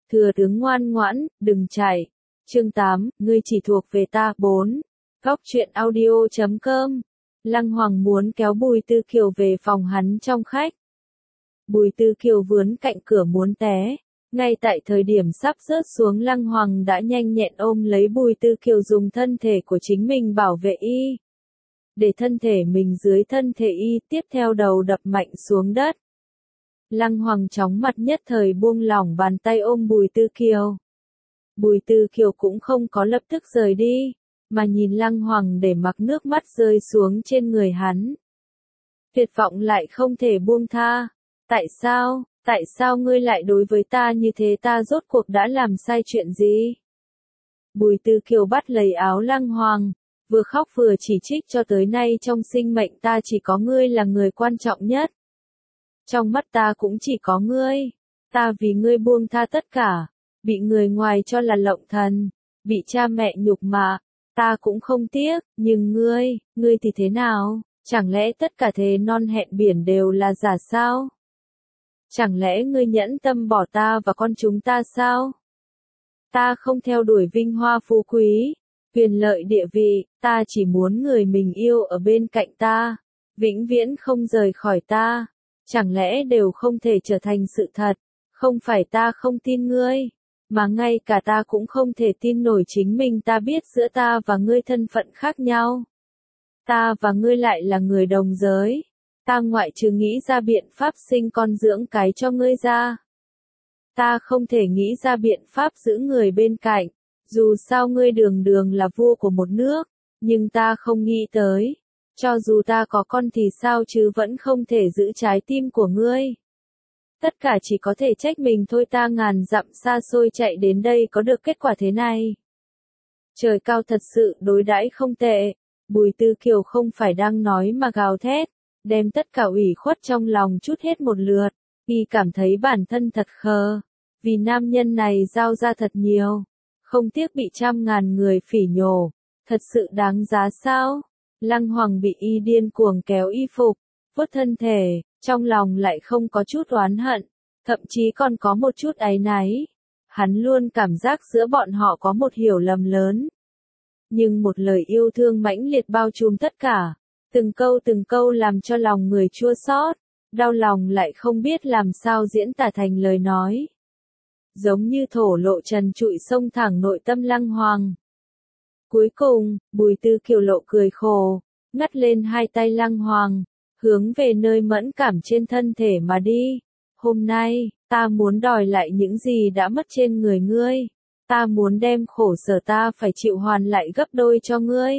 Thừa tướng ngoan ngoãn, đừng chạy. Chương 8, ngươi chỉ thuộc về ta. 4. Góc truyện audio.com. Lăng Hoàng muốn kéo Bùi Tư Kiều về phòng hắn trong khách. Bùi Tư Kiều vướn cạnh cửa muốn té. Ngay tại thời điểm sắp rớt xuống, Lăng Hoàng đã nhanh nhẹn ôm lấy Bùi Tư Kiều, dùng thân thể của chính mình bảo vệ y. Để thân thể mình dưới thân thể y, tiếp theo đầu đập mạnh xuống đất. Lăng Hoàng chóng mặt nhất thời buông lỏng bàn tay ôm Bùi Tư Kiều. Bùi Tư Kiều cũng không có lập tức rời đi, mà nhìn Lăng Hoàng để mặc nước mắt rơi xuống trên người hắn. Tuyệt vọng lại không thể buông tha. Tại sao ngươi lại đối với ta như thế, ta rốt cuộc đã làm sai chuyện gì? Bùi Tư Kiều bắt lấy áo Lăng Hoàng, vừa khóc vừa chỉ trích, cho tới nay trong sinh mệnh ta chỉ có ngươi là người quan trọng nhất. Trong mắt ta cũng chỉ có ngươi. Ta vì ngươi buông tha tất cả, bị người ngoài cho là lộng thần, bị cha mẹ nhục mạ, ta cũng không tiếc, nhưng ngươi thì thế nào? Chẳng lẽ tất cả thề non hẹn biển đều là giả sao? Chẳng lẽ ngươi nhẫn tâm bỏ ta và con chúng ta sao? Ta không theo đuổi vinh hoa phú quý, quyền lợi địa vị, ta chỉ muốn người mình yêu ở bên cạnh ta, vĩnh viễn không rời khỏi ta. Chẳng lẽ đều không thể trở thành sự thật? Không phải ta không tin ngươi, mà ngay cả ta cũng không thể tin nổi chính mình. Ta biết giữa ta và ngươi thân phận khác nhau. Ta và ngươi lại là người đồng giới. Ta ngoại trừ nghĩ ra biện pháp sinh con dưỡng cái cho ngươi ra, ta không thể nghĩ ra biện pháp giữ người bên cạnh. Dù sao ngươi đường đường là vua của một nước, nhưng ta không nghĩ tới, cho dù ta có con thì sao chứ vẫn không thể giữ trái tim của ngươi. Tất cả chỉ có thể trách mình thôi, ta ngàn dặm xa xôi chạy đến đây có được kết quả thế này. Trời cao thật sự đối đãi không tệ. Bùi Tư Kiều không phải đang nói mà gào thét, đem tất cả ủy khuất trong lòng trút hết một lượt. Y cảm thấy bản thân thật khờ, vì nam nhân này giao ra thật nhiều, không tiếc bị trăm ngàn người phỉ nhổ, thật sự đáng giá sao? Lăng Hoàng bị y điên cuồng kéo y phục, vuốt thân thể, trong lòng lại không có chút oán hận, thậm chí còn có một chút áy náy. Hắn luôn cảm giác giữa bọn họ có một hiểu lầm lớn. Nhưng một lời yêu thương mãnh liệt bao trùm tất cả, từng câu làm cho lòng người chua xót, đau lòng lại không biết làm sao diễn tả thành lời nói. Giống như thổ lộ trần trụi xông thẳng nội tâm Lăng Hoàng. Cuối cùng, Bùi Tư Kiều lộ cười khổ, ngắt lên hai tay Lăng Hoàng, hướng về nơi mẫn cảm trên thân thể mà đi. Hôm nay, ta muốn đòi lại những gì đã mất trên người ngươi. Ta muốn đem khổ sở ta phải chịu hoàn lại gấp đôi cho ngươi.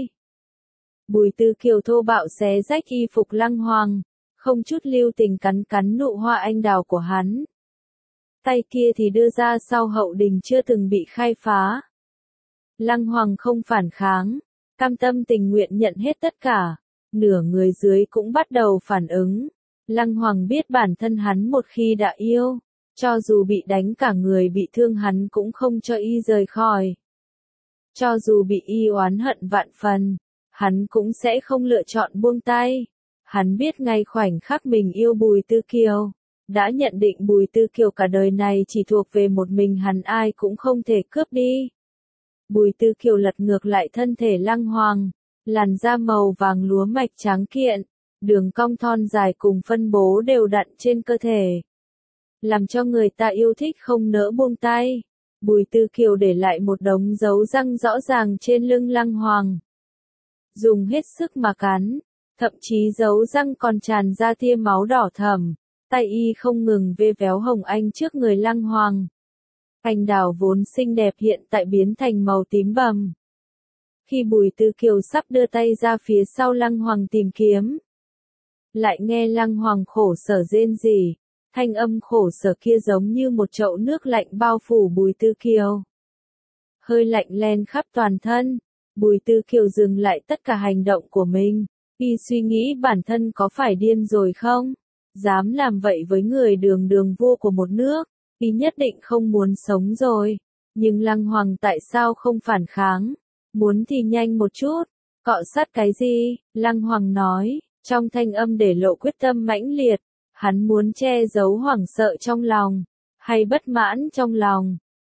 Bùi Tư Kiều thô bạo xé rách y phục Lăng Hoàng, không chút lưu tình cắn nụ hoa anh đào của hắn. Tay kia thì đưa ra sau hậu đình chưa từng bị khai phá. Lăng Hoàng không phản kháng, cam tâm tình nguyện nhận hết tất cả. Nửa người dưới cũng bắt đầu phản ứng. Lăng Hoàng biết bản thân hắn một khi đã yêu, cho dù bị đánh cả người bị thương hắn cũng không cho y rời khỏi. Cho dù bị y oán hận vạn phần, hắn cũng sẽ không lựa chọn buông tay. Hắn biết ngay khoảnh khắc mình yêu Bùi Tư Kiều, đã nhận định Bùi Tư Kiều cả đời này chỉ thuộc về một mình hắn, ai cũng không thể cướp đi. Bùi Tư Kiều lật ngược lại thân thể Lăng Hoàng, làn da màu vàng lúa mạch trắng kiện, đường cong thon dài cùng phân bố đều đặn trên cơ thể, làm cho người ta yêu thích không nỡ buông tay. Bùi Tư Kiều để lại một đống dấu răng rõ ràng trên lưng Lăng Hoàng, dùng hết sức mà cắn, thậm chí dấu răng còn tràn ra tia máu đỏ thẫm. Tay y không ngừng vê véo hồng anh trước người Lăng Hoàng. Anh đào vốn xinh đẹp hiện tại biến thành màu tím bầm. Khi Bùi Tư Kiều sắp đưa tay ra phía sau Lăng Hoàng tìm kiếm, lại nghe Lăng Hoàng khổ sở rên rỉ, thanh âm khổ sở kia giống như một chậu nước lạnh bao phủ Bùi Tư Kiều. Hơi lạnh len khắp toàn thân, Bùi Tư Kiều dừng lại tất cả hành động của mình, y suy nghĩ bản thân có phải điên rồi không? Dám làm vậy với người đường đường vua của một nước, y nhất định không muốn sống rồi. Nhưng Lăng Hoàng tại sao không phản kháng? Muốn thì nhanh một chút, cọ sát cái gì? Lăng Hoàng nói, trong thanh âm để lộ quyết tâm mãnh liệt. Hắn muốn che giấu hoảng sợ trong lòng, hay bất mãn trong lòng,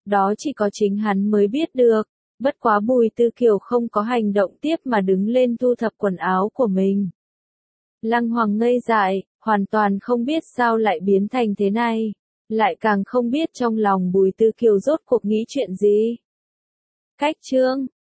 đó chỉ có chính hắn mới biết được. Bất quá Bùi Tư Kiều không có hành động tiếp mà đứng lên thu thập quần áo của mình. Lăng Hoàng ngây dại, hoàn toàn không biết sao lại biến thành thế này. Lại càng không biết trong lòng Bùi Tư Kiều rốt cuộc nghĩ chuyện gì. Cách chương